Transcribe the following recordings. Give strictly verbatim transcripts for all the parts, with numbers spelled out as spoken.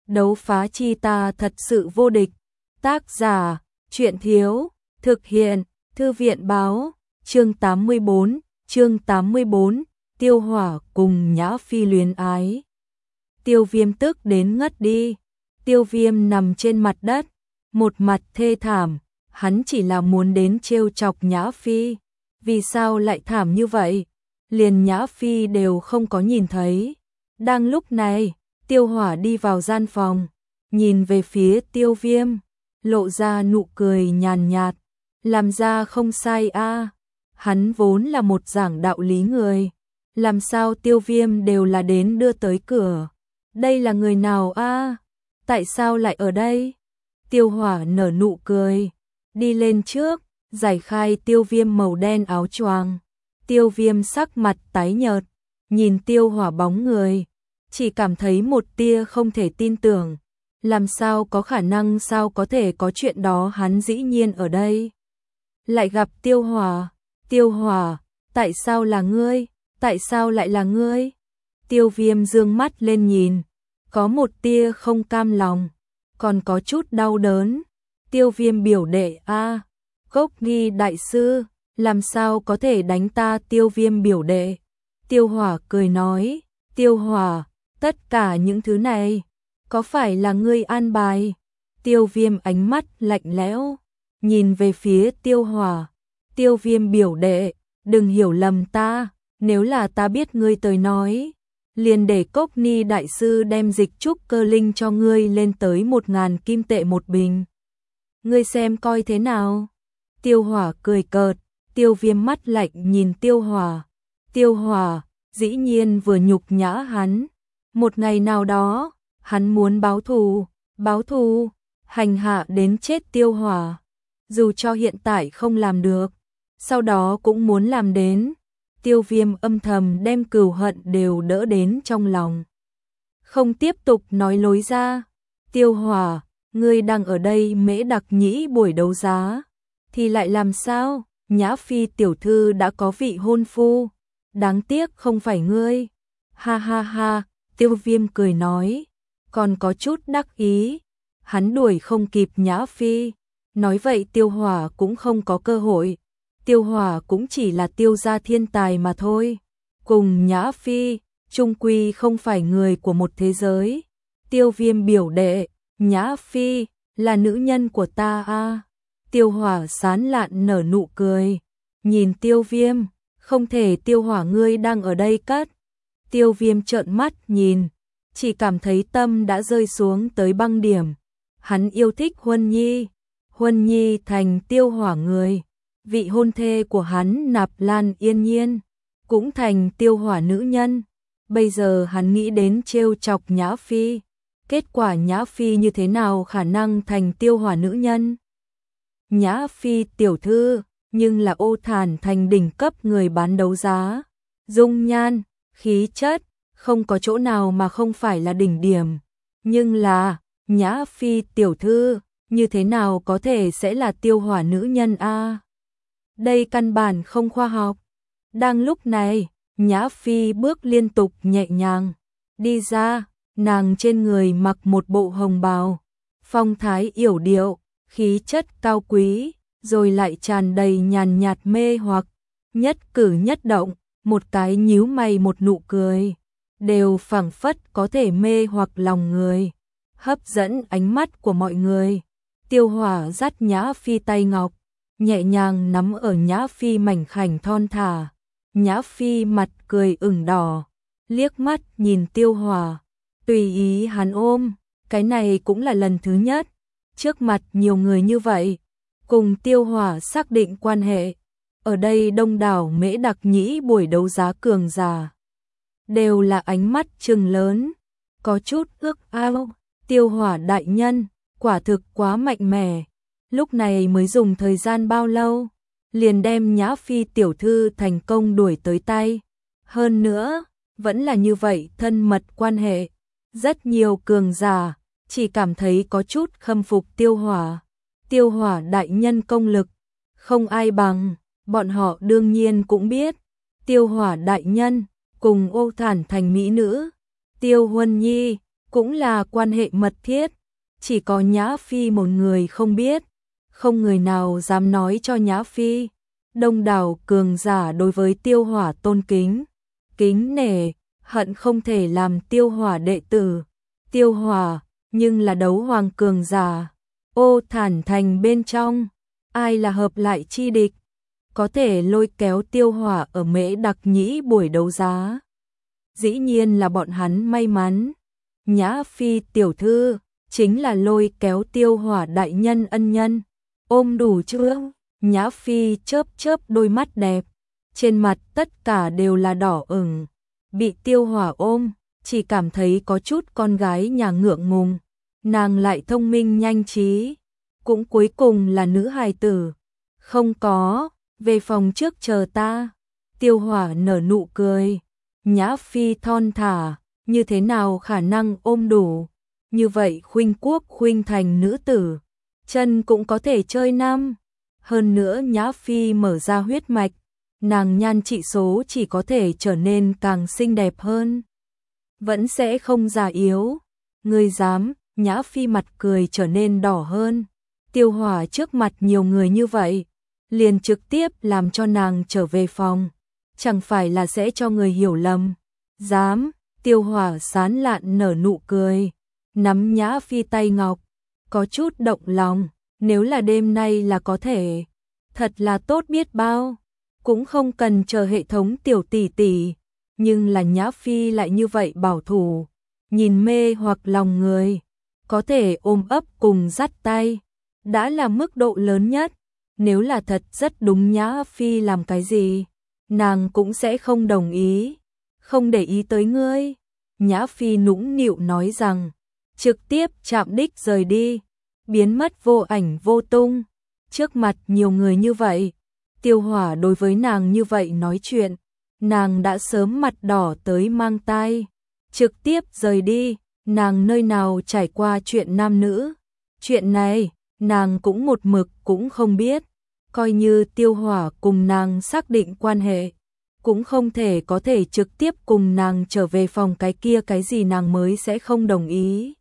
đấu phá chi ta thật sự vô địch. Tác giả, truyện thiếu, thực hiện, thư viện báo, chương tám mươi bốn, chương tám mươi bốn, Tiêu Hỏa cùng Nhã Phi luyến ái. Tiêu Viêm tức đến ngất đi, Tiêu Viêm nằm trên mặt đất, một mặt thê thảm, hắn chỉ là muốn đến trêu chọc Nhã Phi, vì sao lại thảm như vậy, liền Nhã Phi đều không có nhìn thấy. Đang lúc này, Tiêu Hỏa đi vào gian phòng, nhìn về phía Tiêu Viêm, lộ ra nụ cười nhàn nhạt, làm ra không sai a. À. Hắn vốn là một giảng đạo lý người, làm sao Tiêu Viêm đều là đến đưa tới cửa. Đây là người nào a? À? Tại sao lại ở đây? Tiêu Hỏa nở nụ cười, đi lên trước, giải khai Tiêu Viêm màu đen áo choàng. Tiêu Viêm sắc mặt tái nhợt, nhìn Tiêu Hỏa bóng người, chỉ cảm thấy một tia không thể tin tưởng. Làm sao có khả năng, sao có thể có chuyện đó, hắn dĩ nhiên ở đây. Lại gặp Tiêu Hỏa, Tiêu Hỏa, tại sao là ngươi, tại sao lại là ngươi? Tiêu Viêm dương mắt lên nhìn, có một tia không cam lòng, còn có chút đau đớn. Tiêu Viêm biểu đệ a, à, Cốc Nghi đại sư, làm sao có thể đánh ta? Tiêu Viêm biểu đệ. Tiêu Hỏa cười nói, Tiêu Hỏa, tất cả những thứ này, có phải là ngươi an bài? Tiêu Viêm ánh mắt lạnh lẽo, nhìn về phía Tiêu Hỏa. Tiêu Viêm biểu đệ, đừng hiểu lầm ta, nếu là ta biết ngươi tới nói, liền để Cốc Ni đại sư đem dịch trúc cơ linh cho ngươi lên tới một ngàn kim tệ một bình. Ngươi xem coi thế nào? Tiêu Hỏa cười cợt, Tiêu Viêm mắt lạnh nhìn Tiêu Hỏa. Tiêu Hỏa, dĩ nhiên vừa nhục nhã hắn. Một ngày nào đó, hắn muốn báo thù, báo thù, hành hạ đến chết Tiêu Hỏa. Dù cho hiện tại không làm được, sau đó cũng muốn làm đến. Tiêu Viêm âm thầm đem cừu hận đều đỡ đến trong lòng, không tiếp tục nói lối ra. Tiêu Hỏa, ngươi đang ở đây Mễ Đặc Nhĩ buổi đấu giá, thì lại làm sao? Nhã Phi tiểu thư đã có vị hôn phu, đáng tiếc không phải ngươi. Ha ha ha, Tiêu Viêm cười nói, còn có chút đắc ý. Hắn đuổi không kịp Nhã Phi, nói vậy Tiêu Hỏa cũng không có cơ hội. Tiêu Hỏa cũng chỉ là Tiêu gia thiên tài mà thôi, cùng Nhã Phi chung quy không phải người của một thế giới. Tiêu Viêm biểu đệ, Nhã Phi là nữ nhân của ta a. À. Tiêu Hỏa sán lạn nở nụ cười, nhìn Tiêu Viêm, không thể. Tiêu Hỏa, ngươi đang ở đây cất. Tiêu Viêm trợn mắt nhìn, chỉ cảm thấy tâm đã rơi xuống tới băng điểm. Hắn yêu thích Huân Nhi, Huân Nhi thành Tiêu Hỏa người, vị hôn thê của hắn Nạp Lan Yên Nhiên cũng thành Tiêu Hỏa nữ nhân. Bây giờ hắn nghĩ đến trêu chọc Nhã Phi, kết quả Nhã Phi như thế nào khả năng thành Tiêu Hỏa nữ nhân? Nhã Phi tiểu thư, nhưng là Ô Thản thành đỉnh cấp người bán đấu giá, dung nhan, khí chất, không có chỗ nào mà không phải là đỉnh điểm. Nhưng là, Nhã Phi tiểu thư, như thế nào có thể sẽ là Tiêu Hỏa nữ nhân a? À? Đây căn bản không khoa học. Đang lúc này, Nhã Phi bước liên tục nhẹ nhàng đi ra, nàng trên người mặc một bộ hồng bào, phong thái yểu điệu, khí chất cao quý, rồi lại tràn đầy nhàn nhạt mê hoặc. Nhất cử nhất động, một cái nhíu mày một nụ cười, đều phảng phất có thể mê hoặc lòng người, hấp dẫn ánh mắt của mọi người. Tiêu Hỏa dắt Nhã Phi tay ngọc, nhẹ nhàng nắm ở Nhã Phi mảnh khảnh thon thả. Nhã Phi mặt cười ửng đỏ, liếc mắt nhìn Tiêu Hỏa, tùy ý hắn ôm. Cái này cũng là lần thứ nhất, trước mặt nhiều người như vậy, cùng Tiêu Hỏa xác định quan hệ. Ở đây đông đảo Mễ Đặc Nhĩ buổi đấu giá cường giả, đều là ánh mắt trừng lớn, có chút ước ao. Tiêu Hỏa đại nhân, quả thực quá mạnh mẽ. Lúc này mới dùng thời gian bao lâu, liền đem Nhã Phi tiểu thư thành công đuổi tới tay. Hơn nữa, vẫn là như vậy thân mật quan hệ. Rất nhiều cường giả chỉ cảm thấy có chút khâm phục Tiêu Hỏa. Tiêu Hỏa đại nhân công lực không ai bằng, bọn họ đương nhiên cũng biết. Tiêu Hỏa đại nhân cùng Ô Thản thành mỹ nữ Tiêu Huân Nhi cũng là quan hệ mật thiết, chỉ có Nhã Phi một người không biết, không người nào dám nói cho Nhã Phi. Đông đảo cường giả đối với Tiêu Hỏa tôn kính, kính nể, hận không thể làm Tiêu Hỏa đệ tử. Tiêu Hỏa, nhưng là đấu hoàng cường giả. Ô Thản Thành bên trong, ai là hợp lại chi địch, có thể lôi kéo Tiêu Hỏa ở Mễ Đặc Nhĩ buổi đấu giá. Dĩ nhiên là bọn hắn may mắn. Nhã Phi tiểu thư chính là lôi kéo Tiêu Hỏa đại nhân ân nhân. Ôm đủ chưa? Nhã Phi chớp chớp đôi mắt đẹp, trên mặt tất cả đều là đỏ ửng. Bị Tiêu Hỏa ôm, chỉ cảm thấy có chút con gái nhà ngượng ngùng. Nàng lại thông minh nhanh trí, cũng cuối cùng là nữ hài tử. Không có, về phòng trước chờ ta. Tiêu Hỏa nở nụ cười. Nhã Phi thon thả, như thế nào khả năng ôm đủ. Như vậy khuynh quốc khuynh thành nữ tử, chân cũng có thể chơi nam. Hơn nữa Nhã Phi mở ra huyết mạch, nàng nhan trị số chỉ có thể trở nên càng xinh đẹp hơn, vẫn sẽ không già yếu. Ngươi dám? Nhã Phi mặt cười trở nên đỏ hơn. Tiêu Hỏa trước mặt nhiều người như vậy, liền trực tiếp làm cho nàng trở về phòng, chẳng phải là sẽ cho người hiểu lầm. Dám? Tiêu Hỏa sán lạn nở nụ cười, nắm Nhã Phi tay ngọc, có chút động lòng. Nếu là đêm nay là có thể, thật là tốt biết bao, cũng không cần chờ hệ thống tiểu tỷ tỷ. Nhưng là Nhã Phi lại như vậy bảo thủ, nhìn mê hoặc lòng người, có thể ôm ấp cùng dắt tay, đã là mức độ lớn nhất. Nếu là thật rất đúng Nhã Phi làm cái gì, nàng cũng sẽ không đồng ý, không để ý tới ngươi. Nhã Phi nũng nịu nói rằng, trực tiếp chạm đích rời đi, biến mất vô ảnh vô tung. Trước mặt nhiều người như vậy, Tiêu Hỏa đối với nàng như vậy nói chuyện, nàng đã sớm mặt đỏ tới mang tai. Trực tiếp rời đi, nàng nơi nào trải qua chuyện nam nữ. Chuyện này, nàng cũng một mực cũng không biết. Coi như Tiêu Hỏa cùng nàng xác định quan hệ, cũng không thể có thể trực tiếp cùng nàng trở về phòng, cái kia cái gì nàng mới sẽ không đồng ý.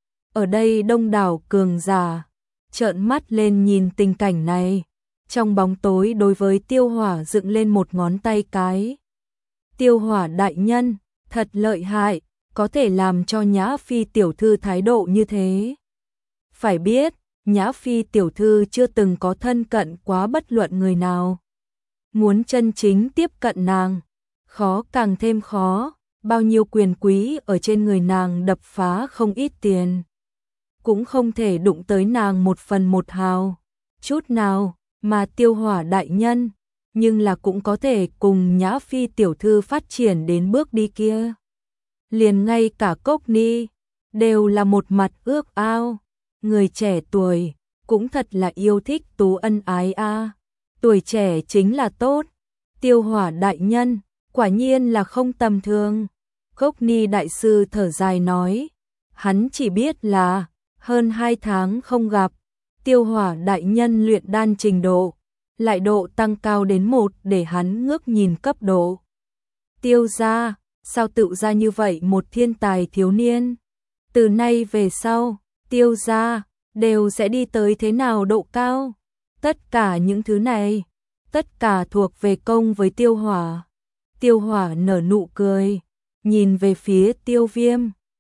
Ở đây đông đảo cường giả trợn mắt lên nhìn tình cảnh này, trong bóng tối đối với Tiêu Hỏa dựng lên một ngón tay cái. Tiêu Hỏa đại nhân, thật lợi hại, có thể làm cho Nhã Phi tiểu thư thái độ như thế. Phải biết, Nhã Phi tiểu thư chưa từng có thân cận quá bất luận người nào. Muốn chân chính tiếp cận nàng, khó càng thêm khó, bao nhiêu quyền quý ở trên người nàng đập phá không ít tiền, cũng không thể đụng tới nàng một phần một hào, chút nào. Mà Tiêu Hỏa đại nhân, nhưng là cũng có thể cùng Nhã Phi tiểu thư phát triển đến bước đi kia. Liền ngay cả Cốc Ni, đều là một mặt ước ao. Người trẻ tuổi, cũng thật là yêu thích tú ân ái a. À. Tuổi trẻ chính là tốt. Tiêu Hỏa đại nhân, quả nhiên là không tầm thường. Cốc Ni đại sư thở dài nói, hắn chỉ biết là hơn hai tháng không gặp, Tiêu Hỏa đại nhân luyện đan trình độ, lại độ tăng cao đến một để hắn ngước nhìn cấp độ. Tiêu gia, sao tự ra như vậy một thiên tài thiếu niên? Từ nay về sau, Tiêu gia đều sẽ đi tới thế nào độ cao? Tất cả những thứ này, tất cả thuộc về công với Tiêu Hỏa. Tiêu Hỏa nở nụ cười, nhìn về phía Tiêu Viêm,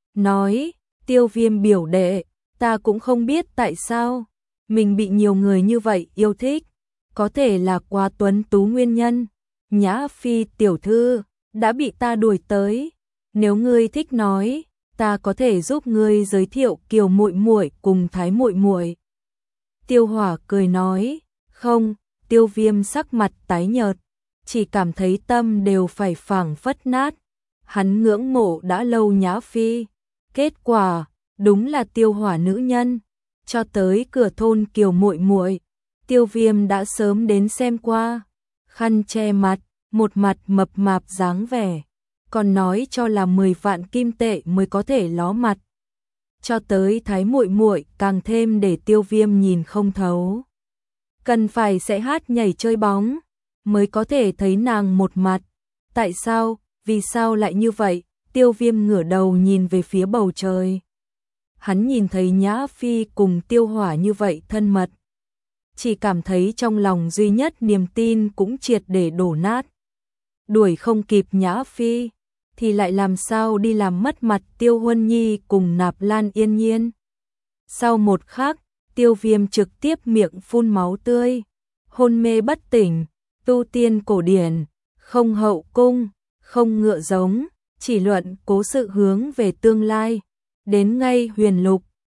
nói, Tiêu Viêm biểu đệ, ta cũng không biết tại sao mình bị nhiều người như vậy yêu thích, có thể là quá tuấn tú nguyên nhân. Nhã Phi tiểu thư đã bị ta đuổi tới, nếu ngươi thích nói, ta có thể giúp ngươi giới thiệu Kiều muội muội cùng Thái muội muội. Tiêu Hỏa cười nói, không. Tiêu Viêm sắc mặt tái nhợt, chỉ cảm thấy tâm đều phải phảng phất nát. Hắn ngưỡng mộ đã lâu Nhã Phi, kết quả đúng là Tiêu Hỏa nữ nhân. Cho tới cửa thôn Kiều muội muội, Tiêu Viêm đã sớm đến xem qua, khăn che mặt, một mặt mập mạp dáng vẻ, còn nói cho là mười vạn kim tệ mới có thể ló mặt. Cho tới Thái muội muội càng thêm để Tiêu Viêm nhìn không thấu. Cần phải sẽ hát nhảy chơi bóng mới có thể thấy nàng một mặt. Tại sao, vì sao lại như vậy? Tiêu Viêm ngửa đầu nhìn về phía bầu trời. Hắn nhìn thấy Nhã Phi cùng Tiêu Hỏa như vậy thân mật. Chỉ cảm thấy trong lòng duy nhất niềm tin cũng triệt để đổ nát. Đuổi không kịp Nhã Phi, thì lại làm sao đi làm mất mặt Tiêu Huân Nhi cùng Nạp Lan Yên Nhiên. Sau một khắc, Tiêu Viêm trực tiếp miệng phun máu tươi, hôn mê bất tỉnh, tu tiên cổ điển, không hậu cung, không ngựa giống, chỉ luận cố sự hướng về tương lai, đến ngay huyền lục,